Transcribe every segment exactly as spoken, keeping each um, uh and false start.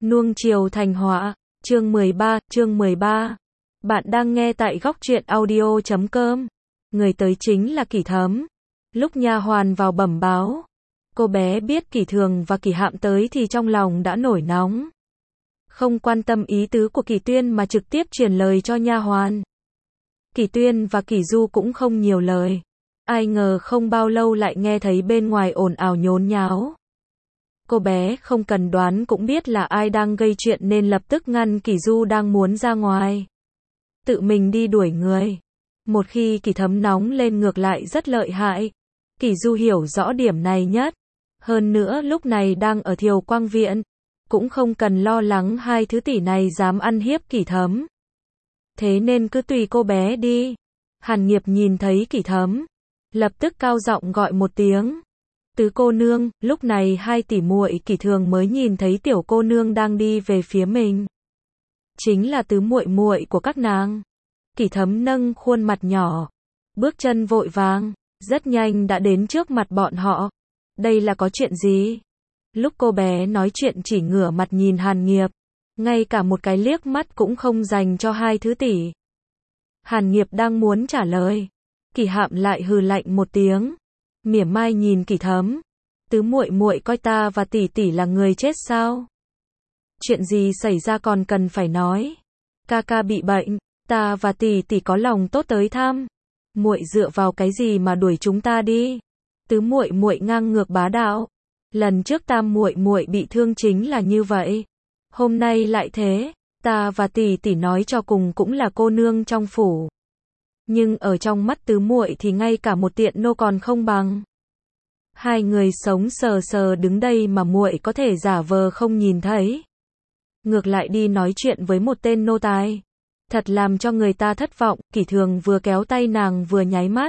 Nuông chiều thành họa, chương mười ba, chương mười ba. Bạn đang nghe tại góc truyện audio chấm com. Người tới chính là Kỷ Thấm. Lúc nha hoàn vào bẩm báo, cô bé biết Kỷ Thường và Kỷ Hạm tới thì trong lòng đã nổi nóng. Không quan tâm ý tứ của Kỷ Tuyên mà trực tiếp truyền lời cho nha hoàn. Kỷ Tuyên và Kỷ Du cũng không nhiều lời. Ai ngờ không bao lâu lại nghe thấy bên ngoài ồn ào nhốn nháo. Cô bé không cần đoán cũng biết là ai đang gây chuyện nên lập tức ngăn Kỷ Du đang muốn ra ngoài. Tự mình đi đuổi người. Một khi Kỷ Thấm nóng lên ngược lại rất lợi hại. Kỷ Du hiểu rõ điểm này nhất. Hơn nữa lúc này đang ở Thiều Quang Viện. Cũng không cần lo lắng hai thứ tỷ này dám ăn hiếp Kỷ Thấm. Thế nên cứ tùy cô bé đi. Hàn Nghiệp nhìn thấy Kỷ Thấm, lập tức cao giọng gọi một tiếng. Tứ cô nương. Lúc này hai tỷ muội Kỷ Thường mới nhìn thấy tiểu cô nương đang đi về phía mình. Chính là tứ muội muội của các nàng. Kỷ Thấm nâng khuôn mặt nhỏ, bước chân vội vàng, rất nhanh đã đến trước mặt bọn họ. Đây là có chuyện gì? Lúc cô bé nói chuyện chỉ ngửa mặt nhìn Hàn Nghiệp, ngay cả một cái liếc mắt cũng không dành cho hai thứ tỷ. Hàn Nghiệp đang muốn trả lời, Kỷ Hạm lại hừ lạnh một tiếng, mỉa mai nhìn Kỷ Thấm. Tứ muội muội coi ta và tỷ tỷ là người chết sao? Chuyện gì xảy ra còn cần phải nói? Ca ca bị bệnh, ta và tỷ tỷ có lòng tốt tới thăm. Muội dựa vào cái gì mà đuổi chúng ta đi? Tứ muội muội ngang ngược bá đạo. Lần trước tam muội muội bị thương chính là như vậy. Hôm nay lại thế. Ta và tỷ tỷ nói cho cùng cũng là cô nương trong phủ. Nhưng ở trong mắt tứ muội thì ngay cả một tiện nô còn không bằng. Hai người sống sờ sờ đứng đây mà muội có thể giả vờ không nhìn thấy. Ngược lại đi nói chuyện với một tên nô tài. Thật làm cho người ta thất vọng. Kỷ Thường vừa kéo tay nàng vừa nháy mắt.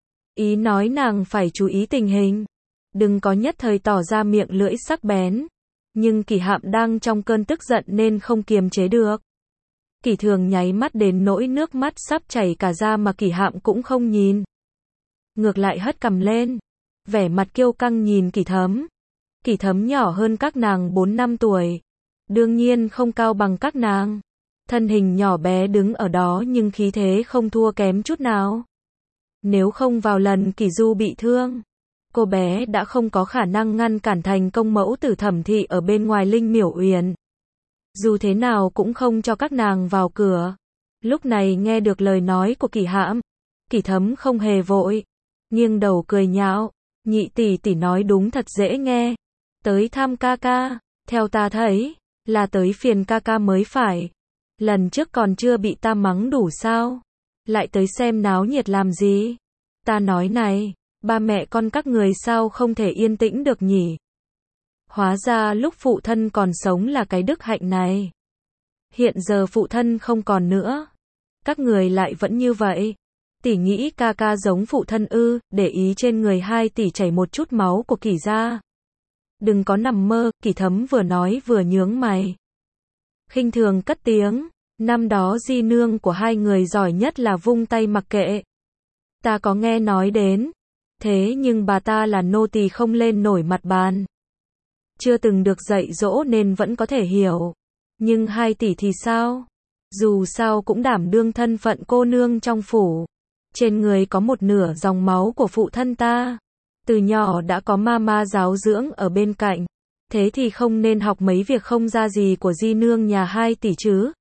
Ý nói nàng phải chú ý tình hình. Đừng có nhất thời tỏ ra miệng lưỡi sắc bén. Nhưng Kỷ Hạm đang trong cơn tức giận nên không kiềm chế được. Kỷ Thường nháy mắt đến nỗi nước mắt sắp chảy cả ra mà Kỷ Hạm cũng không nhìn. Ngược lại hất cằm lên, vẻ mặt kiêu căng nhìn Kỷ Thấm. Kỷ Thấm nhỏ hơn các nàng bốn năm tuổi. Đương nhiên không cao bằng các nàng. Thân hình nhỏ bé đứng ở đó nhưng khí thế không thua kém chút nào. Nếu không vào lần Kỷ Du bị thương, cô bé đã không có khả năng ngăn cản thành công mẫu tử Thẩm thị ở bên ngoài Linh Miểu Uyển. Dù thế nào cũng không cho các nàng vào cửa. Lúc này nghe được lời nói của Kỷ Hạm, Kỷ Thấm không hề vội, nghiêng đầu cười nhạo, nhị tỷ tỷ nói đúng thật dễ nghe. Tới thăm ca ca, theo ta thấy, là tới phiền ca ca mới phải. Lần trước còn chưa bị ta mắng đủ sao? Lại tới xem náo nhiệt làm gì? Ta nói này, ba mẹ con các người sao không thể yên tĩnh được nhỉ? Hóa ra lúc phụ thân còn sống là cái đức hạnh này. Hiện giờ phụ thân không còn nữa. Các người lại vẫn như vậy. Tỷ nghĩ ca ca giống phụ thân ư? Để ý trên người hai tỷ chảy một chút máu của Kỷ gia. Đừng có nằm mơ. Kỷ Thấm vừa nói vừa nhướng mày. Khinh thường cất tiếng. Năm đó di nương của hai người giỏi nhất là vung tay mặc kệ. Ta có nghe nói đến. Thế nhưng bà ta là nô tỳ không lên nổi mặt bàn. Chưa từng được dạy dỗ nên vẫn có thể hiểu. Nhưng hai tỷ thì sao? Dù sao cũng đảm đương thân phận cô nương trong phủ. Trên người có một nửa dòng máu của phụ thân ta. Từ nhỏ đã có mama giáo dưỡng ở bên cạnh. Thế thì không nên học mấy việc không ra gì của di nương nhà hai tỷ chứ.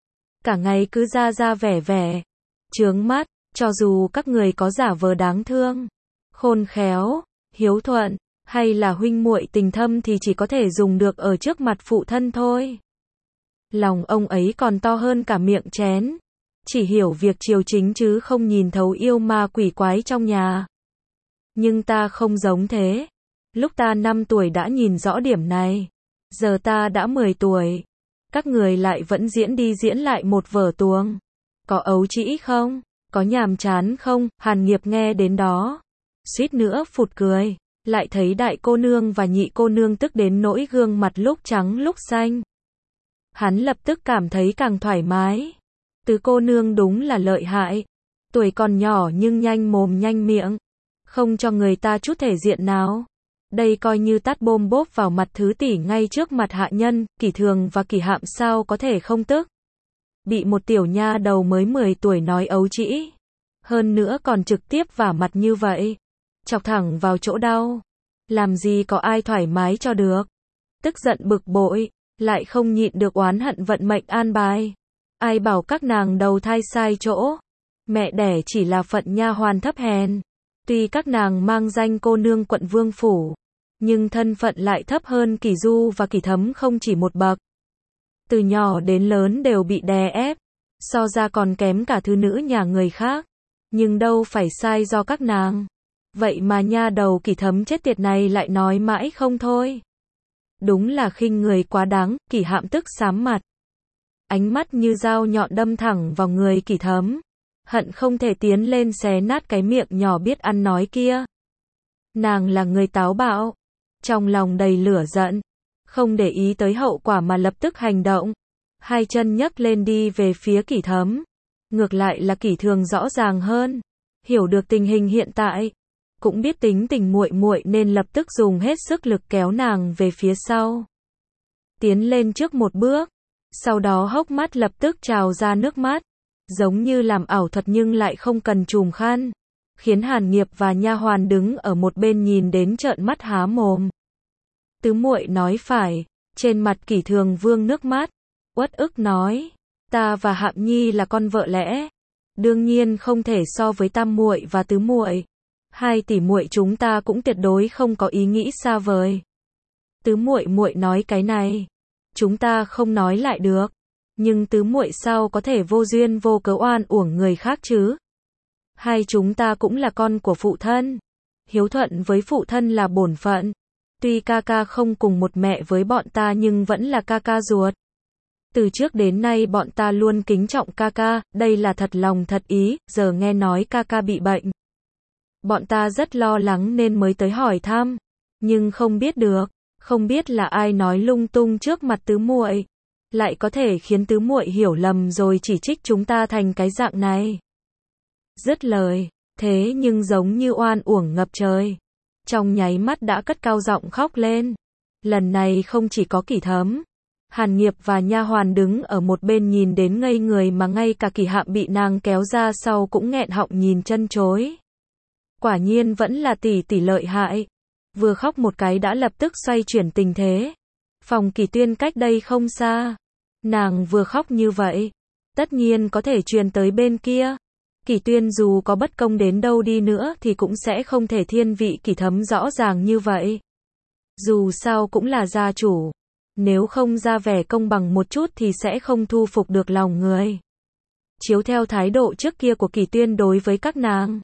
Cả ngày cứ ra ra vẻ vẻ. Chướng mắt, cho dù các người có giả vờ đáng thương, khôn khéo, hiếu thuận, hay là huynh muội tình thâm thì chỉ có thể dùng được ở trước mặt phụ thân thôi. Lòng ông ấy còn to hơn cả miệng chén. Chỉ hiểu việc triều chính chứ không nhìn thấu yêu ma quỷ quái trong nhà. Nhưng ta không giống thế. Lúc ta năm tuổi đã nhìn rõ điểm này. Giờ ta đã mười tuổi. Các người lại vẫn diễn đi diễn lại một vở tuồng. Có ấu trĩ không? Có nhàm chán không? Hàn Nghiệp nghe đến đó, suýt nữa phụt cười. Lại thấy đại cô nương và nhị cô nương tức đến nỗi gương mặt lúc trắng lúc xanh. Hắn lập tức cảm thấy càng thoải mái. Tứ cô nương đúng là lợi hại. Tuổi còn nhỏ nhưng nhanh mồm nhanh miệng. Không cho người ta chút thể diện nào. Đây coi như tát bôm bốp vào mặt thứ tỷ ngay trước mặt hạ nhân, Kỷ Thường và Kỷ Hạm sao có thể không tức. Bị một tiểu nha đầu mới mười tuổi nói ấu trĩ. Hơn nữa còn trực tiếp vả mặt như vậy. Chọc thẳng vào chỗ đau. Làm gì có ai thoải mái cho được. Tức giận bực bội, lại không nhịn được oán hận vận mệnh an bài. Ai bảo các nàng đầu thai sai chỗ. Mẹ đẻ chỉ là phận nha hoàn thấp hèn. Tuy các nàng mang danh cô nương quận vương phủ, nhưng thân phận lại thấp hơn Kỷ Du và Kỷ Thấm không chỉ một bậc. Từ nhỏ đến lớn đều bị đè ép, so ra còn kém cả thứ nữ nhà người khác. Nhưng đâu phải sai do các nàng. Vậy mà nha đầu Kỷ Thấm chết tiệt này lại nói mãi không thôi. Đúng là khinh người quá đáng, Kỷ Hạm tức xám mặt. Ánh mắt như dao nhọn đâm thẳng vào người Kỷ Thấm. Hận không thể tiến lên xé nát cái miệng nhỏ biết ăn nói kia. Nàng là người táo bạo. Trong lòng đầy lửa giận. Không để ý tới hậu quả mà lập tức hành động. Hai chân nhấc lên đi về phía Kỷ Thấm. Ngược lại là Kỷ Thường rõ ràng hơn. Hiểu được tình hình hiện tại. Cũng biết tính tình muội muội nên lập tức dùng hết sức lực kéo nàng về phía sau. Tiến lên trước một bước. Sau đó hốc mắt lập tức trào ra nước mắt. Giống như làm ảo thuật nhưng lại không cần chùm khăn. Khiến Hàn Nghiệp và nha hoàn đứng ở một bên nhìn đến trợn mắt há mồm. Tứ muội nói phải. Trên mặt Kỷ Thường vương nước mắt. Uất ức nói. Ta và Hạm Nhi là con vợ lẽ. Đương nhiên không thể so với tam muội và tứ muội. Hai tỷ muội chúng ta cũng tuyệt đối không có ý nghĩ xa vời. Tứ muội muội nói cái này, chúng ta không nói lại được. Nhưng tứ muội sao có thể vô duyên vô cớ oan uổng người khác chứ? Hai chúng ta cũng là con của phụ thân. Hiếu thuận với phụ thân là bổn phận. Tuy ca ca không cùng một mẹ với bọn ta nhưng vẫn là ca ca ruột. Từ trước đến nay bọn ta luôn kính trọng ca ca, đây là thật lòng thật ý, giờ nghe nói ca ca bị bệnh. Bọn ta rất lo lắng nên mới tới hỏi thăm. Nhưng không biết được, không biết là ai nói lung tung trước mặt tứ muội. Lại có thể khiến tứ muội hiểu lầm rồi chỉ trích chúng ta thành cái dạng này. Dứt lời, thế nhưng giống như oan uổng ngập trời. Trong nháy mắt đã cất cao giọng khóc lên. Lần này không chỉ có Kỷ Thấm, Hàn Nghiệp và nha hoàn đứng ở một bên nhìn đến ngây người mà ngay cả Kỷ Hạm bị nàng kéo ra sau cũng nghẹn họng nhìn chân chối. Quả nhiên vẫn là tỷ tỷ lợi hại. Vừa khóc một cái đã lập tức xoay chuyển tình thế. Phòng Kỷ Tuyên cách đây không xa. Nàng vừa khóc như vậy, tất nhiên có thể truyền tới bên kia. Kỷ Tuyên dù có bất công đến đâu đi nữa thì cũng sẽ không thể thiên vị Kỷ Thấm rõ ràng như vậy. Dù sao cũng là gia chủ. Nếu không ra vẻ công bằng một chút thì sẽ không thu phục được lòng người. Chiếu theo thái độ trước kia của Kỷ Tuyên đối với các nàng,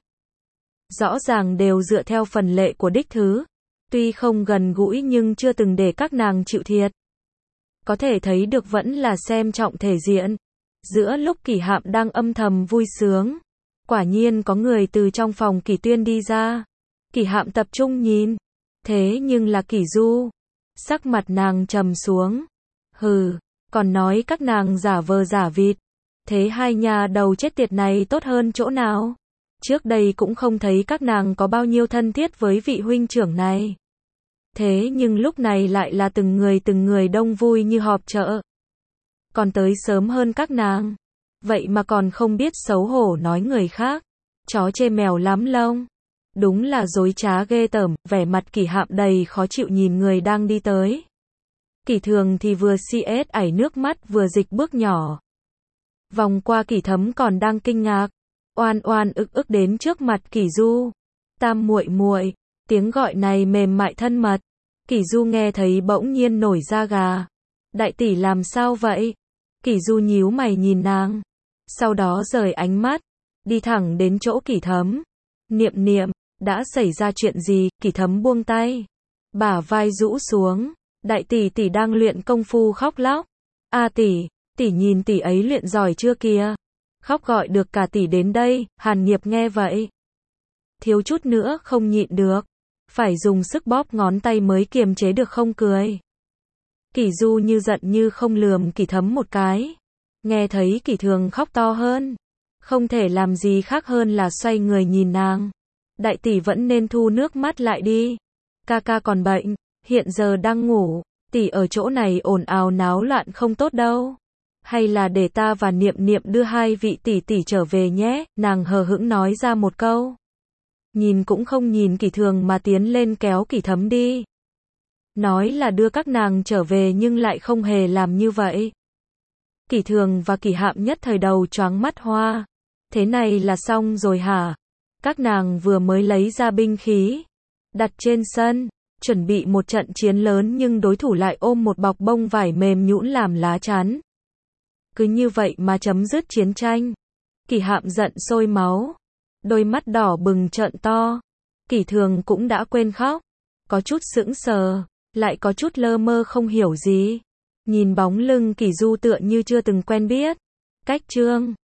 rõ ràng đều dựa theo phần lệ của đích thứ. Tuy không gần gũi nhưng chưa từng để các nàng chịu thiệt. Có thể thấy được vẫn là xem trọng thể diện. Giữa lúc Kỷ Hạm đang âm thầm vui sướng, quả nhiên có người từ trong phòng Kỷ Tuyên đi ra. Kỷ Hạm tập trung nhìn. Thế nhưng là Kỷ Du. Sắc mặt nàng trầm xuống. Hừ, còn nói các nàng giả vờ giả vịt. Thế hai nhà đầu chết tiệt này tốt hơn chỗ nào? Trước đây cũng không thấy các nàng có bao nhiêu thân thiết với vị huynh trưởng này. Thế nhưng lúc này lại là từng người từng người đông vui như họp chợ. Còn tới sớm hơn các nàng. Vậy mà còn không biết xấu hổ nói người khác. Chó chê mèo lắm lông. Đúng là dối trá ghê tởm, vẻ mặt Kỷ Hạm đầy khó chịu nhìn người đang đi tới. Kỷ Thường thì vừa xê ét ảy nước mắt vừa dịch bước nhỏ. Vòng qua Kỷ Thấm còn đang kinh ngạc. Oan oan ức ức đến trước mặt Kỷ Du. Tam muội muội, tiếng gọi này mềm mại thân mật. Kỷ Du nghe thấy bỗng nhiên nổi da gà. Đại tỷ làm sao vậy? Kỷ Du nhíu mày nhìn nàng. Sau đó rời ánh mắt, đi thẳng đến chỗ Kỷ Thấm. Niệm niệm, đã xảy ra chuyện gì? Kỷ Thấm buông tay, bả vai rũ xuống. Đại tỷ tỷ đang luyện công phu khóc lóc. A tỷ, tỷ nhìn tỷ ấy luyện giỏi chưa kìa? Khóc gọi được cả tỷ đến đây. Hàn Nghiệp nghe vậy, thiếu chút nữa không nhịn được, phải dùng sức bóp ngón tay mới kiềm chế được không cười. Kỷ Du như giận như không lườm Kỷ Thấm một cái. Nghe thấy Kỷ Thường khóc to hơn, không thể làm gì khác hơn là xoay người nhìn nàng. Đại tỷ vẫn nên thu nước mắt lại đi. ca ca còn bệnh, hiện giờ đang ngủ, tỷ ở chỗ này ồn ào náo loạn không tốt đâu. Hay là để ta và Niệm Niệm đưa hai vị tỷ tỷ trở về nhé, nàng hờ hững nói ra một câu. Nhìn cũng không nhìn Kỷ Thường mà tiến lên kéo Kỷ Thấm đi. Nói là đưa các nàng trở về nhưng lại không hề làm như vậy. Kỷ Thường và Kỷ Hạm nhất thời đầu choáng mắt hoa. Thế này là xong rồi hả? Các nàng vừa mới lấy ra binh khí, đặt trên sân, chuẩn bị một trận chiến lớn nhưng đối thủ lại ôm một bọc bông vải mềm nhũn làm lá chắn. Cứ như vậy mà chấm dứt chiến tranh. Kỷ Hạm giận sôi máu, đôi mắt đỏ bừng trợn to. Kỷ Thường cũng đã quên khóc, có chút sững sờ, lại có chút lơ mơ không hiểu gì. Nhìn bóng lưng Kỷ Du tựa như chưa từng quen biết. Cách chương